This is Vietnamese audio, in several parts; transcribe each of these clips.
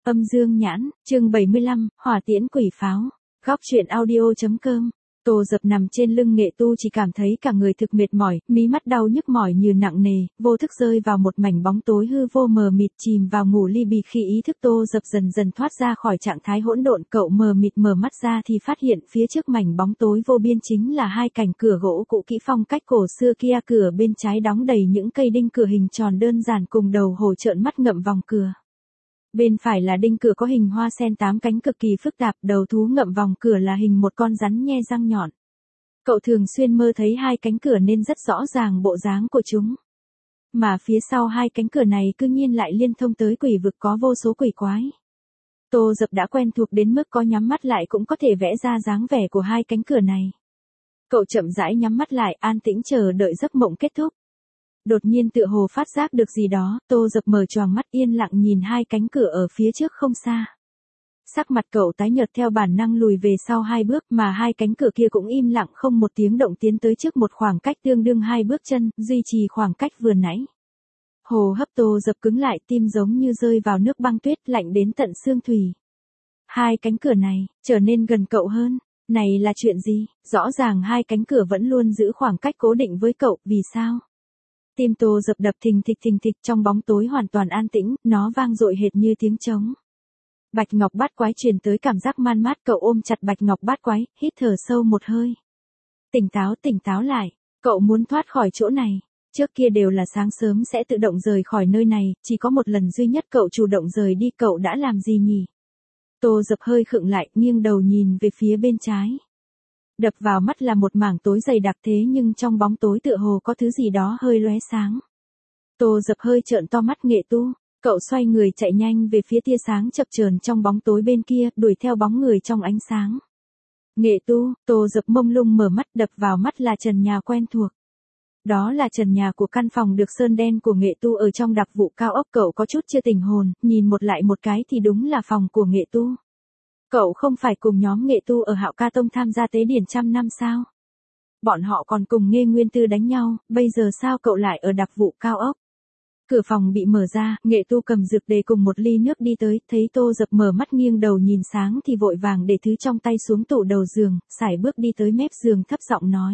Âm dương nhãn, chương 75, hỏa tiễn quỷ pháo. Góc truyện audio.com. Tô Dập nằm trên lưng Nghệ Tu chỉ cảm thấy cả người thực mệt mỏi, mí mắt đau nhức mỏi như nặng nề, vô thức rơi vào một mảnh bóng tối hư vô mờ mịt chìm vào ngủ li bì. Khi ý thức Tô Dập dần dần thoát ra khỏi trạng thái hỗn độn, cậu mờ mịt mở mắt ra thì phát hiện phía trước mảnh bóng tối vô biên chính là hai cánh cửa gỗ cũ kỹ phong cách cổ xưa kia. Cửa bên trái đóng đầy những cây đinh cửa hình tròn đơn giản cùng đầu hổ trợn mắt ngậm vòng cửa. Bên phải là đinh cửa có hình hoa sen 8 cánh cực kỳ phức tạp, đầu thú ngậm vòng cửa là hình một con rắn nhe răng nhọn. Cậu thường xuyên mơ thấy hai cánh cửa nên rất rõ ràng bộ dáng của chúng. Mà phía sau hai cánh cửa này cư nhiên lại liên thông tới quỷ vực có vô số quỷ quái. Tô Dập đã quen thuộc đến mức có nhắm mắt lại cũng có thể vẽ ra dáng vẻ của hai cánh cửa này. Cậu chậm rãi nhắm mắt lại, an tĩnh chờ đợi giấc mộng kết thúc. Đột nhiên tựa hồ phát giác được gì đó, Tô Dập mở choàng mắt yên lặng nhìn hai cánh cửa ở phía trước không xa. Sắc mặt cậu tái nhợt theo bản năng lùi về sau 2 bước, mà hai cánh cửa kia cũng im lặng không một tiếng động tiến tới trước một khoảng cách tương đương 2 bước chân, duy trì khoảng cách vừa nãy. Hô hấp Tô Dập cứng lại, tim giống như rơi vào nước băng tuyết, lạnh đến tận xương thủy. Hai cánh cửa này trở nên gần cậu hơn. Này là chuyện gì? Rõ ràng hai cánh cửa vẫn luôn giữ khoảng cách cố định với cậu, vì sao? Tim Tô Dập đập thình thịch trong bóng tối hoàn toàn an tĩnh, nó vang dội hệt như tiếng trống. Bạch ngọc bát quái truyền tới cảm giác man mát, cậu ôm chặt bạch ngọc bát quái, hít thở sâu một hơi. Tỉnh táo lại, cậu muốn thoát khỏi chỗ này. Trước kia đều là sáng sớm sẽ tự động rời khỏi nơi này, chỉ có một lần duy nhất cậu chủ động rời đi, cậu đã làm gì nhỉ? Tô Dập hơi khựng lại, nghiêng đầu nhìn về phía bên trái. Đập vào mắt là một mảng tối dày đặc, thế nhưng trong bóng tối tựa hồ có thứ gì đó hơi lóe sáng. Tô Dập hơi trợn to mắt. Nghệ Tu, cậu xoay người chạy nhanh về phía tia sáng chập chờn trong bóng tối bên kia, đuổi theo bóng người trong ánh sáng. Nghệ Tu, Tô Dập mông lung mở mắt, đập vào mắt là trần nhà quen thuộc. Đó là trần nhà của căn phòng được sơn đen của Nghệ Tu ở trong đặc vụ cao ốc. Cậu có chút chưa tỉnh hồn, nhìn một lại một cái thì đúng là phòng của Nghệ Tu. Cậu không phải cùng nhóm Nghệ Tu ở Hạo Ca Tông tham gia tế điển 100 năm sao? Bọn họ còn cùng Nghê Nguyên Tư đánh nhau, bây giờ sao cậu lại ở đặc vụ cao ốc? Cửa phòng bị mở ra, Nghệ Tu cầm dược đề cùng một ly nước đi tới, thấy Tô Dập mở mắt nghiêng đầu nhìn sáng thì vội vàng để thứ trong tay xuống tủ đầu giường, sải bước đi tới mép giường thấp giọng nói.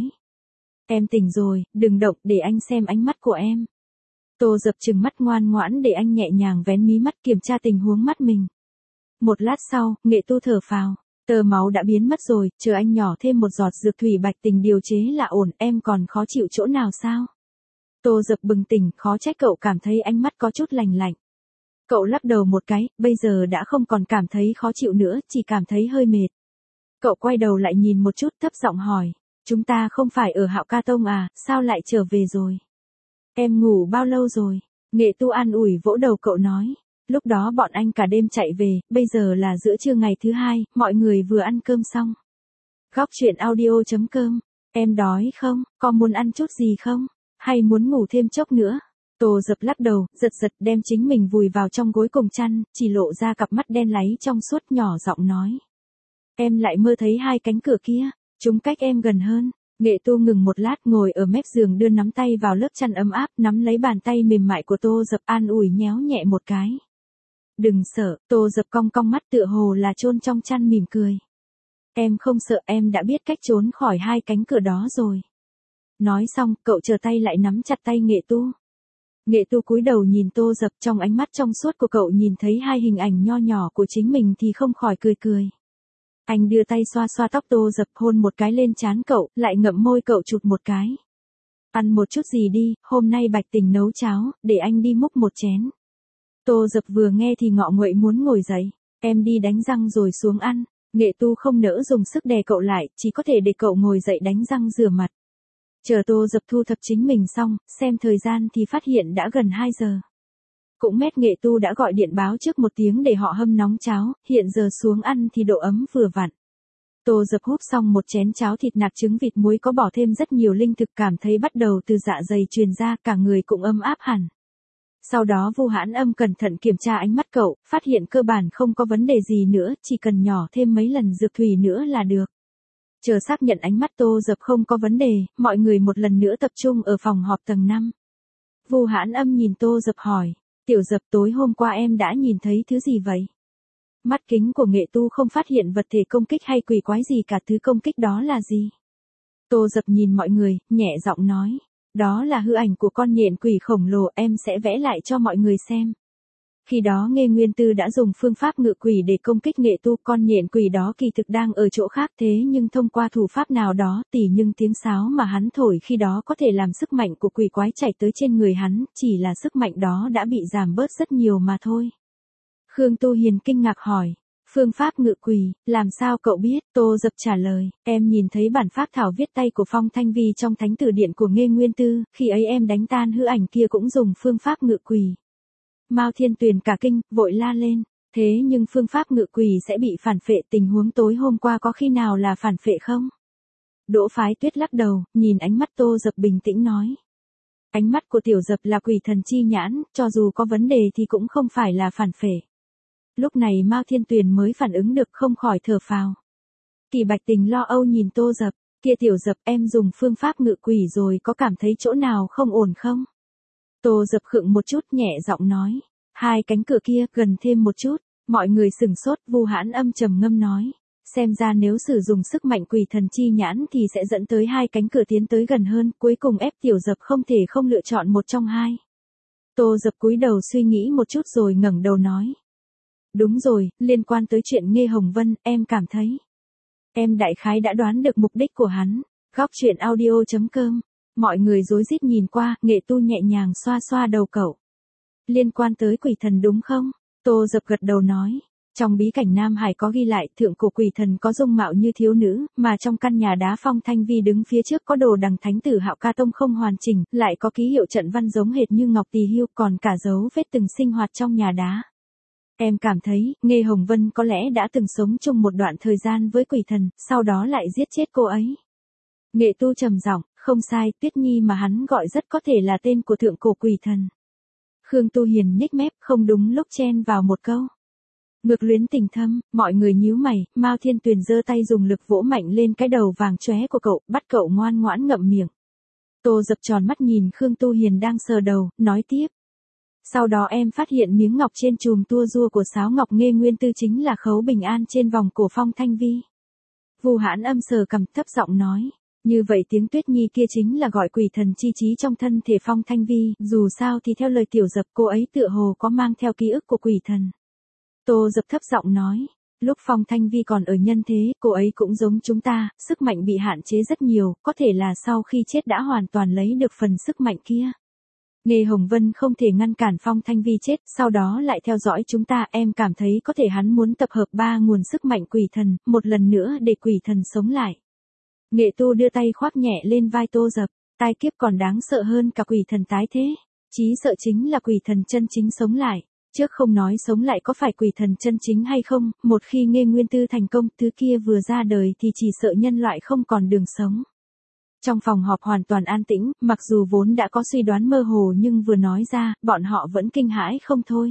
Em tỉnh rồi, đừng động, để anh xem ánh mắt của em. Tô Dập trừng mắt ngoan ngoãn để anh nhẹ nhàng vén mí mắt kiểm tra tình huống mắt mình. Một lát sau, Nghệ Tu thở phào, tơ máu đã biến mất rồi, chờ anh nhỏ thêm một giọt dược thủy bạch tình điều chế là ổn. Em còn khó chịu chỗ nào sao? Tô Dập bừng tỉnh, khó trách cậu cảm thấy ánh mắt có chút lạnh lạnh. Cậu lắc đầu một cái, bây giờ đã không còn cảm thấy khó chịu nữa, chỉ cảm thấy hơi mệt. Cậu quay đầu lại nhìn một chút, thấp giọng hỏi, chúng ta không phải ở Hạo Ca Tông à, sao lại trở về rồi? Em ngủ bao lâu rồi? Nghệ Tu an ủi vỗ đầu cậu nói. Lúc đó bọn anh cả đêm chạy về, bây giờ là giữa trưa ngày thứ 2, mọi người vừa ăn cơm xong. Góc truyện audio.com, em đói không, có muốn ăn chút gì không? Hay muốn ngủ thêm chốc nữa? Tô Dập lắc đầu, giật đem chính mình vùi vào trong gối cùng chăn, chỉ lộ ra cặp mắt đen láy trong suốt, nhỏ giọng nói. Em lại mơ thấy hai cánh cửa kia, chúng cách em gần hơn. Nghệ Tu ngừng một lát, ngồi ở mép giường đưa nắm tay vào lớp chăn ấm áp, nắm lấy bàn tay mềm mại của Tô Dập, an ủi nhéo nhẹ một cái. Đừng sợ, Tô Dập cong cong mắt tựa hồ là chôn trong chăn mỉm cười. Em không sợ, em đã biết cách trốn khỏi hai cánh cửa đó rồi. Nói xong, cậu trở tay lại nắm chặt tay Nghệ Tu. Nghệ Tu cúi đầu nhìn Tô Dập, trong ánh mắt trong suốt của cậu nhìn thấy hai hình ảnh nho nhỏ của chính mình thì không khỏi cười. Anh đưa tay xoa xoa tóc Tô Dập, hôn một cái lên trán cậu, lại ngậm môi cậu chụp một cái. Ăn một chút gì đi, hôm nay Bạch Tình nấu cháo, để anh đi múc một chén. Tô Dập vừa nghe thì ngọ nguậy muốn ngồi dậy. Em đi đánh răng rồi xuống ăn. Nghệ Tu không nỡ dùng sức đè cậu lại, chỉ có thể để cậu ngồi dậy đánh răng rửa mặt. Chờ Tô Dập thu thập chính mình xong, xem thời gian thì phát hiện đã gần 2 giờ. Cũng mét Nghệ Tu đã gọi điện báo trước 1 tiếng để họ hâm nóng cháo, hiện giờ xuống ăn thì độ ấm vừa vặn. Tô Dập húp xong một chén cháo thịt nạc trứng vịt muối có bỏ thêm rất nhiều linh thực, cảm thấy bắt đầu từ dạ dày truyền ra, cả người cũng ấm áp hẳn. Sau đó Vu Hãn Âm cẩn thận kiểm tra ánh mắt cậu, phát hiện cơ bản không có vấn đề gì nữa, chỉ cần nhỏ thêm mấy lần dược thủy nữa là được. Chờ xác nhận ánh mắt Tô Dập không có vấn đề, mọi người một lần nữa tập trung ở phòng họp tầng 5. Vu Hãn Âm nhìn Tô Dập hỏi, Tiểu Dập tối hôm qua em đã nhìn thấy thứ gì vậy? Mắt kính của Nghệ Tu không phát hiện vật thể công kích hay quỷ quái gì cả, thứ công kích đó là gì? Tô Dập nhìn mọi người, nhẹ giọng nói. Đó là hư ảnh của con nhện quỷ khổng lồ, em sẽ vẽ lại cho mọi người xem. Khi đó Nghê Nguyên Tư đã dùng phương pháp ngự quỷ để công kích Nghệ Tu, con nhện quỷ đó kỳ thực đang ở chỗ khác, thế nhưng thông qua thủ pháp nào đó, nhưng tiếng sáo mà hắn thổi khi đó có thể làm sức mạnh của quỷ quái chảy tới trên người hắn, chỉ là sức mạnh đó đã bị giảm bớt rất nhiều mà thôi. Khương Tu Hiền kinh ngạc hỏi. Phương pháp ngự quỷ, làm sao cậu biết? Tô Dập trả lời, em nhìn thấy bản phác thảo viết tay của Phong Thanh Vi trong thánh tử điện của Nghê Nguyên Tư, khi ấy em đánh tan hư ảnh kia cũng dùng phương pháp ngự quỷ. Mao Thiên Tuyền cả kinh, vội la lên, thế nhưng phương pháp ngự quỷ sẽ bị phản phệ, tình huống tối hôm qua có khi nào là phản phệ không? Đỗ Phái Tuyết lắc đầu, nhìn ánh mắt Tô Dập bình tĩnh nói. Ánh mắt của Tiểu Dập là quỷ thần chi nhãn, cho dù có vấn đề thì cũng không phải là phản phệ. Lúc này Mao Thiên Tuyền mới phản ứng được, không khỏi thở phào. Kỳ Bạch Tình lo âu nhìn Tô Dập, kia Tiểu Dập, em dùng phương pháp ngự quỷ rồi có cảm thấy chỗ nào không ổn không? Tô Dập khựng một chút, nhẹ giọng nói. Hai cánh cửa kia, gần thêm một chút. Mọi người sửng sốt, Vu Hãn Âm trầm ngâm nói. Xem ra nếu sử dụng sức mạnh quỷ thần chi nhãn thì sẽ dẫn tới hai cánh cửa tiến tới gần hơn, cuối cùng ép Tiểu Dập không thể không lựa chọn một trong hai. Tô Dập cúi đầu suy nghĩ một chút rồi ngẩng đầu nói. Đúng rồi, liên quan tới chuyện Nghê Hồng Vân, em cảm thấy. Em đại khái đã đoán được mục đích của hắn. Góc truyện audio.com. Mọi người rối rít nhìn qua, Nghệ Tu nhẹ nhàng xoa xoa đầu cậu. Liên quan tới quỷ thần đúng không? Tô Dập gật đầu nói. Trong bí cảnh Nam Hải có ghi lại thượng cổ quỷ thần có dung mạo như thiếu nữ, mà trong căn nhà đá Phong Thanh Vi đứng phía trước có đồ đằng thánh tử Hạo Ca Tông không hoàn chỉnh, lại có ký hiệu trận văn giống hệt như ngọc tỳ hưu, còn cả dấu vết từng sinh hoạt trong nhà đá. Em cảm thấy, Nghê Hồng Vân có lẽ đã từng sống chung một đoạn thời gian với quỷ thần, sau đó lại giết chết cô ấy. Nghệ Tu trầm giọng, không sai, Tuyết Nhi mà hắn gọi rất có thể là tên của thượng cổ quỷ thần. Khương Tu Hiền nhếch mép, không đúng lúc chen vào một câu. Ngược luyến tình thâm, mọi người nhíu mày, Mao Thiên Tuyền giơ tay dùng lực vỗ mạnh lên cái đầu vàng chóe của cậu, bắt cậu ngoan ngoãn ngậm miệng. Tô Dập tròn mắt nhìn Khương Tu Hiền đang sờ đầu, nói tiếp. Sau đó em phát hiện miếng ngọc trên chùm tua rua của sáo ngọc Nghê Nguyên Tư chính là khấu bình an trên vòng cổ Phong Thanh Vi. Vu Hãn Âm sờ cằm, thấp giọng nói. Như vậy tiếng Tuyết Nhi kia chính là gọi quỷ thần chi trí trong thân thể Phong Thanh Vi, dù sao thì theo lời Tiểu Dập cô ấy tựa hồ có mang theo ký ức của quỷ thần. Tô Dập thấp giọng nói, lúc Phong Thanh Vi còn ở nhân thế, cô ấy cũng giống chúng ta, sức mạnh bị hạn chế rất nhiều, có thể là sau khi chết đã hoàn toàn lấy được phần sức mạnh kia. Nghê Hồng Vân không thể ngăn cản Phong Thanh Vi chết, sau đó lại theo dõi chúng ta, em cảm thấy có thể hắn muốn tập hợp ba nguồn sức mạnh quỷ thần, một lần nữa để quỷ thần sống lại. Nghệ Tu đưa tay khoác nhẹ lên vai Tô Dập, tai kiếp còn đáng sợ hơn cả quỷ thần tái thế, chí sợ chính là quỷ thần chân chính sống lại. Trước không nói sống lại có phải quỷ thần chân chính hay không, một khi Nghê Nguyên Tư thành công, thứ kia vừa ra đời thì chỉ sợ nhân loại không còn đường sống. Trong phòng họp hoàn toàn an tĩnh, mặc dù vốn đã có suy đoán mơ hồ nhưng vừa nói ra, bọn họ vẫn kinh hãi không thôi.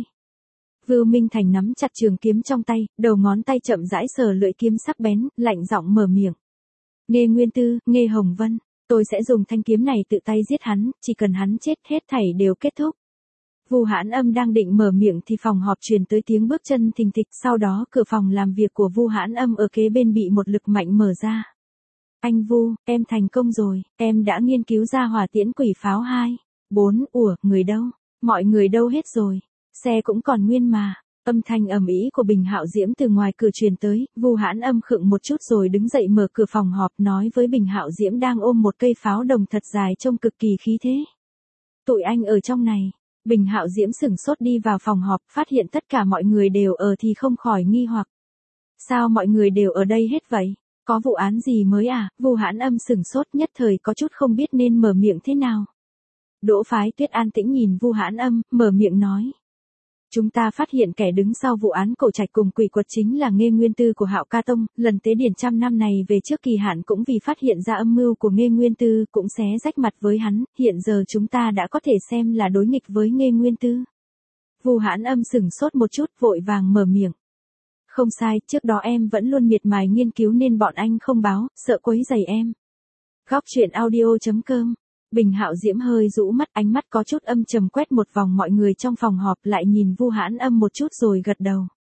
Vưu Minh Thành nắm chặt trường kiếm trong tay, đầu ngón tay chậm rãi sờ lưỡi kiếm sắc bén, lạnh giọng mở miệng. Nghê Nguyên Tư, Nghê Hồng Vân, tôi sẽ dùng thanh kiếm này tự tay giết hắn, chỉ cần hắn chết hết thảy đều kết thúc. Vu Hãn Âm đang định mở miệng thì phòng họp truyền tới tiếng bước chân thình thịch, sau đó cửa phòng làm việc của Vu Hãn Âm ở kế bên bị một lực mạnh mở ra. Anh Vu, em thành công rồi, em đã nghiên cứu ra hỏa tiễn quỷ pháo 2, 4, người đâu? Mọi người đâu hết rồi? Xe cũng còn nguyên mà. Âm thanh ầm ĩ của Bình Hạo Diễm từ ngoài cửa truyền tới, Vu Hãn Âm khựng một chút rồi đứng dậy mở cửa phòng họp nói với Bình Hạo Diễm đang ôm một cây pháo đồng thật dài trông cực kỳ khí thế. Tụi anh ở trong này. Bình Hạo Diễm sửng sốt đi vào phòng họp, phát hiện tất cả mọi người đều ở thì không khỏi nghi hoặc. Sao mọi người đều ở đây hết vậy? Có vụ án gì mới à? Vu Hãn Âm sửng sốt nhất thời có chút không biết nên mở miệng thế nào. Đỗ Phái Tuyết an tĩnh nhìn Vu Hãn Âm, mở miệng nói. Chúng ta phát hiện kẻ đứng sau vụ án Cổ Trạch cùng quỷ quật chính là Nghê Nguyên Tư của Hạo Ca Tông, lần tế điển 100 năm này về trước kỳ hạn cũng vì phát hiện ra âm mưu của Nghê Nguyên Tư cũng xé rách mặt với hắn, hiện giờ chúng ta đã có thể xem là đối nghịch với Nghê Nguyên Tư. Vu Hãn Âm sửng sốt một chút vội vàng mở miệng. Không sai, trước đó em vẫn luôn miệt mài nghiên cứu nên bọn anh không báo, sợ quấy rầy em. Góc truyện audio.com. Bình Hạo Diễm hơi rũ mắt, ánh mắt có chút âm trầm quét một vòng mọi người trong phòng họp lại nhìn Vu Hãn Âm một chút rồi gật đầu.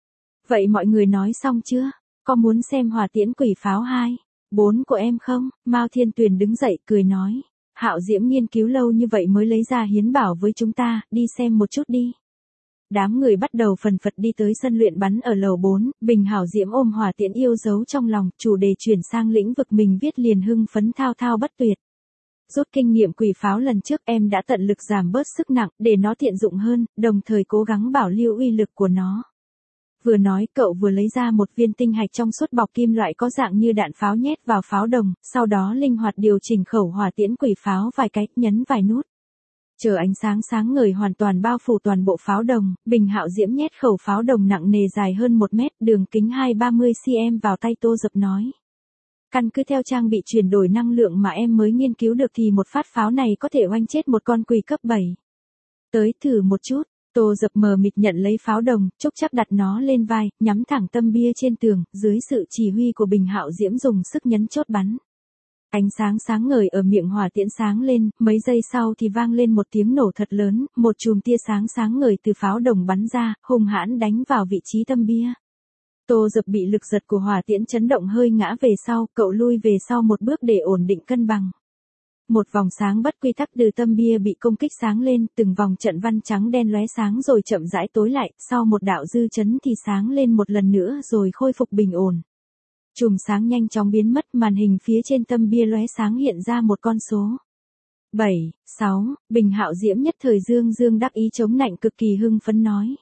Vậy mọi người nói xong chưa? Có muốn xem hỏa tiễn quỷ pháo 2, 4 của em không? Mao Thiên Tuyền đứng dậy cười nói. Hạo Diễm nghiên cứu lâu như vậy mới lấy ra hiến bảo với chúng ta, đi xem một chút đi. Đám người bắt đầu phần phật đi tới sân luyện bắn ở lầu 4, Bình Hạo Diễm ôm hỏa tiễn yêu dấu trong lòng, chủ đề chuyển sang lĩnh vực mình viết liền hưng phấn thao thao bất tuyệt. Rút kinh nghiệm quỷ pháo lần trước em đã tận lực giảm bớt sức nặng để nó tiện dụng hơn, đồng thời cố gắng bảo lưu uy lực của nó. Vừa nói cậu vừa lấy ra một viên tinh hạch trong suốt bọc kim loại có dạng như đạn pháo nhét vào pháo đồng, sau đó linh hoạt điều chỉnh khẩu hỏa tiễn quỷ pháo vài cách, nhấn vài nút. Chờ ánh sáng sáng ngời hoàn toàn bao phủ toàn bộ pháo đồng, Bình Hạo Diễm nhét khẩu pháo đồng nặng nề dài hơn 1 mét, đường kính 230 cm vào tay Tô Dập nói. Căn cứ theo trang bị chuyển đổi năng lượng mà em mới nghiên cứu được thì một phát pháo này có thể oanh chết một con quỷ cấp 7. Tới thử một chút. Tô Dập mờ mịt nhận lấy pháo đồng, Trúc Trác đặt nó lên vai, nhắm thẳng tâm bia trên tường, dưới sự chỉ huy của Bình Hạo Diễm dùng sức nhấn chốt bắn. Ánh sáng sáng ngời ở miệng hỏa tiễn sáng lên, mấy giây sau thì vang lên một tiếng nổ thật lớn, một chùm tia sáng sáng ngời từ pháo đồng bắn ra, hung hãn đánh vào vị trí tâm bia. Tô Dập bị lực giật của hỏa tiễn chấn động hơi ngã về sau, cậu lui về sau một bước để ổn định cân bằng. Một vòng sáng bất quy tắc từ tâm bia bị công kích sáng lên, từng vòng trận văn trắng đen lóe sáng rồi chậm rãi tối lại, sau một đạo dư chấn thì sáng lên một lần nữa rồi khôi phục bình ổn. Chùm sáng nhanh chóng biến mất, màn hình phía trên tâm bia lóe sáng hiện ra một con số. 7, 6, Bình Hạo Diễm nhất thời dương đắc ý chống nạnh cực kỳ hưng phấn nói.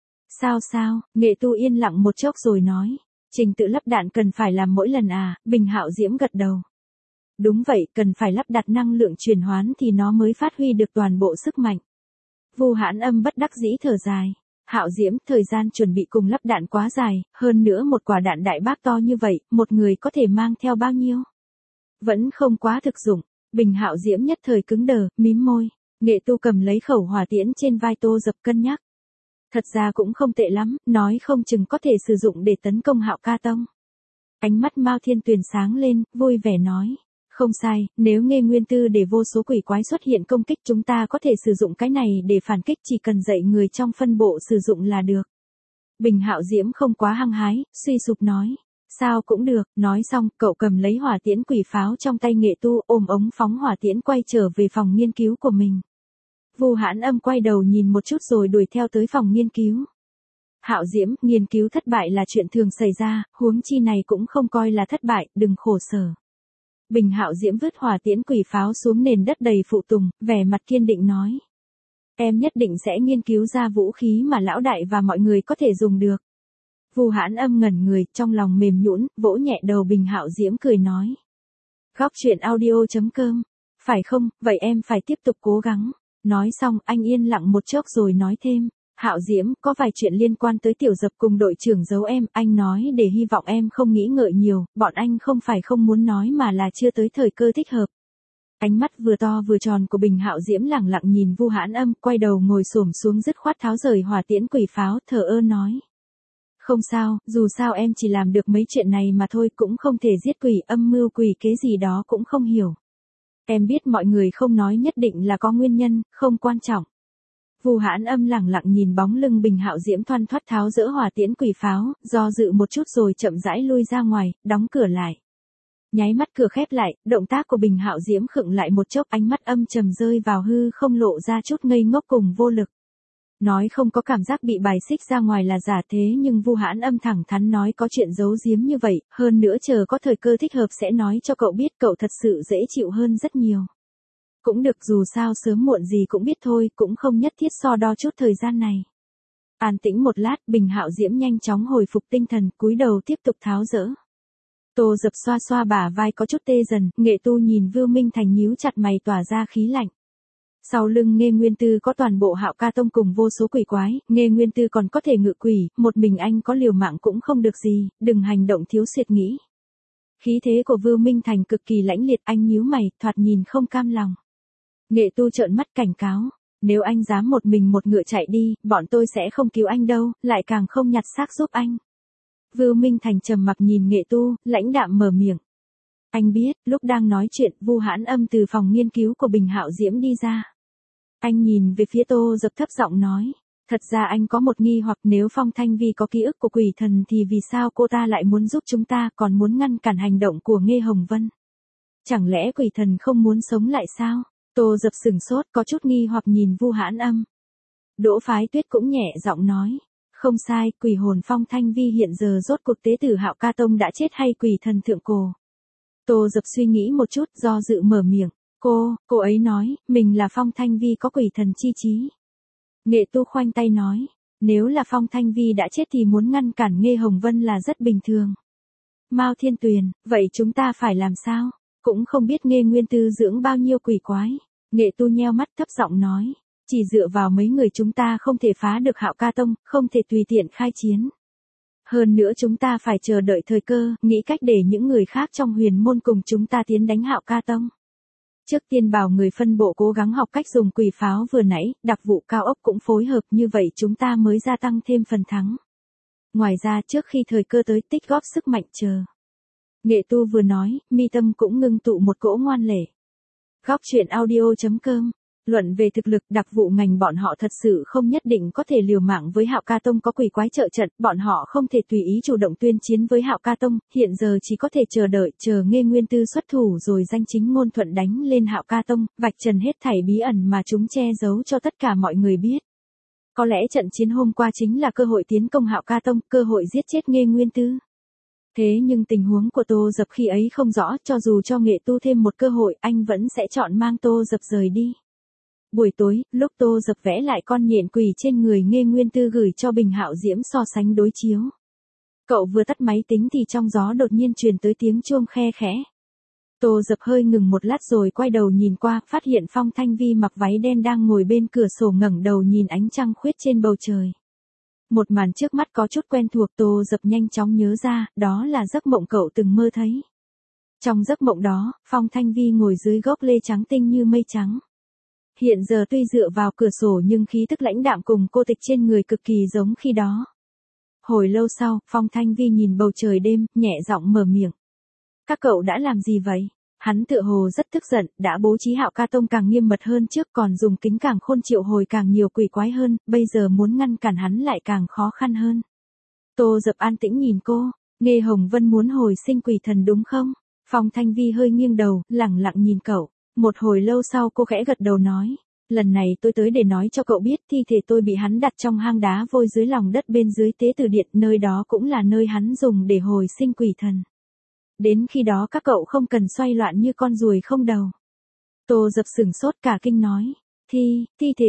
Sao, Nghệ Tu yên lặng một chốc rồi nói. Trình tự lắp đạn cần phải làm mỗi lần à, Bình Hạo Diễm gật đầu. Đúng vậy, cần phải lắp đặt năng lượng chuyển hoán thì nó mới phát huy được toàn bộ sức mạnh. Vu Hãn Âm bất đắc dĩ thở dài. Hạo Diễm, thời gian chuẩn bị cùng lắp đạn quá dài, hơn nữa một quả đạn đại bác to như vậy, một người có thể mang theo bao nhiêu? Vẫn không quá thực dụng. Bình Hạo Diễm nhất thời cứng đờ, mím môi. Nghệ Tu cầm lấy khẩu hỏa tiễn trên vai Tô Dập cân nhắc. Thật ra cũng không tệ lắm, nói không chừng có thể sử dụng để tấn công Hạo Ca Tông. Ánh mắt Mao Thiên Tuyền sáng lên, vui vẻ nói. Không sai, nếu Nghê Nguyên Tư để vô số quỷ quái xuất hiện công kích chúng ta có thể sử dụng cái này để phản kích, chỉ cần dạy người trong phân bộ sử dụng là được. Bình Hạo Diễm không quá hăng hái, suy sụp nói. Sao cũng được, nói xong, cậu cầm lấy hỏa tiễn quỷ pháo trong tay Nghệ Tu, ôm ống phóng hỏa tiễn quay trở về phòng nghiên cứu của mình. Vu Hãn Âm quay đầu nhìn một chút rồi đuổi theo tới phòng nghiên cứu. Hạo Diễm, nghiên cứu thất bại là chuyện thường xảy ra, huống chi này cũng không coi là thất bại, đừng khổ sở. Bình Hạo Diễm vứt hỏa tiễn quỷ pháo xuống nền đất đầy phụ tùng, vẻ mặt kiên định nói. Em nhất định sẽ nghiên cứu ra vũ khí mà lão đại và mọi người có thể dùng được. Vu Hãn Âm ngẩn người, trong lòng mềm nhũn, vỗ nhẹ đầu Bình Hạo Diễm cười nói. Góc truyện audio.com. Phải không, vậy em phải tiếp tục cố gắng. Nói xong, anh yên lặng một chốc rồi nói thêm. Hạo Diễm, có vài chuyện liên quan tới Tiểu Dập cùng đội trưởng giấu em, anh nói để hy vọng em không nghĩ ngợi nhiều, bọn anh không phải không muốn nói mà là chưa tới thời cơ thích hợp. Ánh mắt vừa to vừa tròn của Bình Hạo Diễm lẳng lặng nhìn Vu Hãn Âm, quay đầu ngồi xổm xuống dứt khoát tháo rời hỏa tiễn quỷ pháo, thờ ơ nói. Không sao, dù sao em chỉ làm được mấy chuyện này mà thôi, cũng không thể giết quỷ, âm mưu quỷ kế gì đó cũng không hiểu. Em biết mọi người không nói nhất định là có nguyên nhân, không quan trọng. Vu Hãn Âm lẳng lặng nhìn bóng lưng Bình Hạo Diễm thoăn thoắt tháo dỡ hỏa tiễn quỷ pháo, do dự một chút rồi chậm rãi lui ra ngoài, đóng cửa lại. Nháy mắt cửa khép lại, động tác của Bình Hạo Diễm khựng lại một chốc, ánh mắt âm trầm rơi vào hư không, lộ ra chút ngây ngốc cùng vô lực. Nói không có cảm giác bị bài xích ra ngoài là giả, thế nhưng Vu Hãn Âm thẳng thắn nói có chuyện giấu giếm như vậy, hơn nữa chờ có thời cơ thích hợp sẽ nói cho cậu biết, cậu thật sự dễ chịu hơn rất nhiều. Cũng được, dù sao sớm muộn gì cũng biết thôi, cũng không nhất thiết so đo chút thời gian này. An tĩnh một lát, Bình Hạo Diễm nhanh chóng hồi phục tinh thần, cúi đầu tiếp tục tháo dỡ. Tô Dập xoa xoa bả vai có chút tê dần, Nghệ Tu nhìn Vưu Minh Thành nhíu chặt mày tỏa ra khí lạnh. Sau lưng Nghê Nguyên Tư có toàn bộ Hạo Ca Tông cùng vô số quỷ quái, Nghê Nguyên Tư còn có thể ngự quỷ, một mình anh có liều mạng cũng không được gì, đừng hành động thiếu suy nghĩ. Khí thế của Vưu Minh Thành cực kỳ lãnh liệt, anh nhíu mày, thoạt nhìn không cam lòng. Nghệ Tu trợn mắt cảnh cáo, nếu anh dám một mình một ngựa chạy đi, bọn tôi sẽ không cứu anh đâu, lại càng không nhặt xác giúp anh. Vưu Minh Thành trầm mặc nhìn Nghệ Tu, lãnh đạm mở miệng. Anh biết, lúc đang nói chuyện, Vu Hãn Âm từ phòng nghiên cứu của Bình Hạo Diễm đi ra. Anh nhìn về phía Tô Dập thấp giọng nói. Thật ra anh có một nghi hoặc, nếu Phong Thanh Vi có ký ức của quỷ thần thì vì sao cô ta lại muốn giúp chúng ta, còn muốn ngăn cản hành động của Nghê Hồng Vân? Chẳng lẽ quỷ thần không muốn sống lại sao? Tô Dập sửng sốt, có chút nghi hoặc nhìn Vu Hãn Âm. Đỗ Phái Tuyết cũng nhẹ giọng nói. Không sai, quỷ hồn Phong Thanh Vi hiện giờ rốt cuộc tế tử Hạo Ca Tông đã chết hay quỷ thần thượng cổ? Tô Dập suy nghĩ một chút, do dự mở miệng. Cô ấy nói, mình là Phong Thanh Vi có quỷ thần chi trí. Nghệ Tu khoanh tay nói, nếu là Phong Thanh Vi đã chết thì muốn ngăn cản Nghê Hồng Vân là rất bình thường. Mao Thiên Tuyền, vậy chúng ta phải làm sao? Cũng không biết Nghê Nguyên Tư dưỡng bao nhiêu quỷ quái. Nghệ Tu nheo mắt thấp giọng nói, chỉ dựa vào mấy người chúng ta không thể phá được Hạo Ca Tông, không thể tùy tiện khai chiến. Hơn nữa chúng ta phải chờ đợi thời cơ, nghĩ cách để những người khác trong huyền môn cùng chúng ta tiến đánh Hạo Ca Tông. Trước tiên bảo người phân bộ cố gắng học cách dùng quỷ pháo vừa nãy, đặc vụ cao ốc cũng phối hợp, như vậy chúng ta mới gia tăng thêm phần thắng. Ngoài ra trước khi thời cơ tới tích góp sức mạnh chờ. Nghệ Tu vừa nói, mi tâm cũng ngưng tụ một cỗ ngoan lệ. Góc truyện audio.com. Luận về thực lực, đặc vụ ngành bọn họ thật sự không nhất định có thể liều mạng với Hạo Ca Tông có quỷ quái trợ trận, bọn họ không thể tùy ý chủ động tuyên chiến với Hạo Ca Tông, hiện giờ chỉ có thể chờ đợi, chờ Nghê Nguyên Tư xuất thủ rồi danh chính ngôn thuận đánh lên Hạo Ca Tông, vạch trần hết thảy bí ẩn mà chúng che giấu cho tất cả mọi người biết. Có lẽ trận chiến hôm qua chính là cơ hội tiến công Hạo Ca Tông, cơ hội giết chết Nghê Nguyên Tư. Thế nhưng tình huống của Tô Dập khi ấy không rõ, cho dù cho Nghệ Tu thêm một cơ hội, anh vẫn sẽ chọn mang Tô Dập rời đi. Buổi tối, lúc Tô Dập vẽ lại con nhện quỷ trên người Nghê Nguyên Tư gửi cho Bình Hạo Diễm so sánh đối chiếu. Cậu vừa tắt máy tính thì trong gió đột nhiên truyền tới tiếng chuông khe khẽ. Tô Dập hơi ngừng một lát rồi quay đầu nhìn qua, phát hiện Phong Thanh Vi mặc váy đen đang ngồi bên cửa sổ ngẩng đầu nhìn ánh trăng khuyết trên bầu trời. Một màn trước mắt có chút quen thuộc, Tô Dập nhanh chóng nhớ ra, đó là giấc mộng cậu từng mơ thấy. Trong giấc mộng đó, Phong Thanh Vi ngồi dưới gốc lê trắng tinh như mây trắng. Hiện giờ tuy dựa vào cửa sổ nhưng khí tức lãnh đạm cùng cô tịch trên người cực kỳ giống khi đó. Hồi lâu sau, Phong Thanh Vi nhìn bầu trời đêm, nhẹ giọng mở miệng. Các cậu đã làm gì vậy? Hắn tựa hồ rất tức giận, đã bố trí Hạo Ca Tông càng nghiêm mật hơn trước, còn dùng kính càng khôn triệu hồi càng nhiều quỷ quái hơn, bây giờ muốn ngăn cản hắn lại càng khó khăn hơn. Tô Dập an tĩnh nhìn cô, Nghê Hồng Vân muốn hồi sinh quỷ thần đúng không? Phong Thanh Vi hơi nghiêng đầu, lẳng lặng nhìn cậu. Một hồi lâu sau cô khẽ gật đầu nói, lần này tôi tới để nói cho cậu biết thi thể tôi bị hắn đặt trong hang đá vôi dưới lòng đất bên dưới tế từ điện, nơi đó cũng là nơi hắn dùng để hồi sinh quỷ thần. Đến khi đó các cậu không cần xoay loạn như con ruồi không đầu. Tô Dập sửng sốt cả kinh nói, thi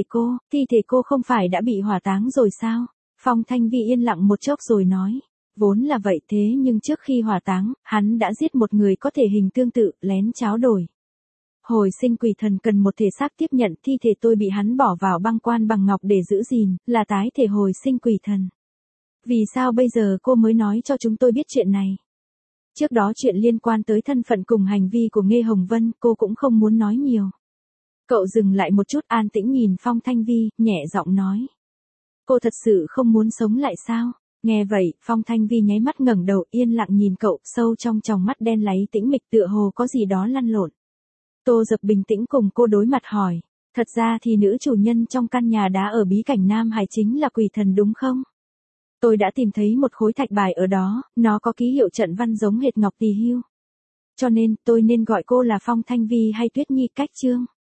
thể cô không phải đã bị hỏa táng rồi sao? Phong Thanh Vi yên lặng một chốc rồi nói, vốn là vậy, thế nhưng trước khi hỏa táng, hắn đã giết một người có thể hình tương tự, lén tráo đổi. Hồi sinh quỷ thần cần một thể xác tiếp nhận, thi thể tôi bị hắn bỏ vào băng quan bằng ngọc để giữ gìn, là tái thể hồi sinh quỷ thần. Vì sao bây giờ cô mới nói cho chúng tôi biết chuyện này? Trước đó chuyện liên quan tới thân phận cùng hành vi của Nghê Hồng Vân, cô cũng không muốn nói nhiều. Cậu dừng lại một chút, an tĩnh nhìn Phong Thanh Vi, nhẹ giọng nói. Cô thật sự không muốn sống lại sao? Nghe vậy, Phong Thanh Vi nháy mắt ngẩng đầu, yên lặng nhìn cậu, sâu trong tròng mắt đen láy tĩnh mịch tựa hồ có gì đó lăn lộn. Tô Dập bình tĩnh cùng cô đối mặt hỏi, thật ra thì nữ chủ nhân trong căn nhà đá ở bí cảnh Nam Hải chính là quỷ thần đúng không? Tôi đã tìm thấy một khối thạch bài ở đó, nó có ký hiệu trận văn giống hệt ngọc tỳ hưu. Cho nên, tôi nên gọi cô là Phong Thanh Vi hay Tuyết Nhi cách chương?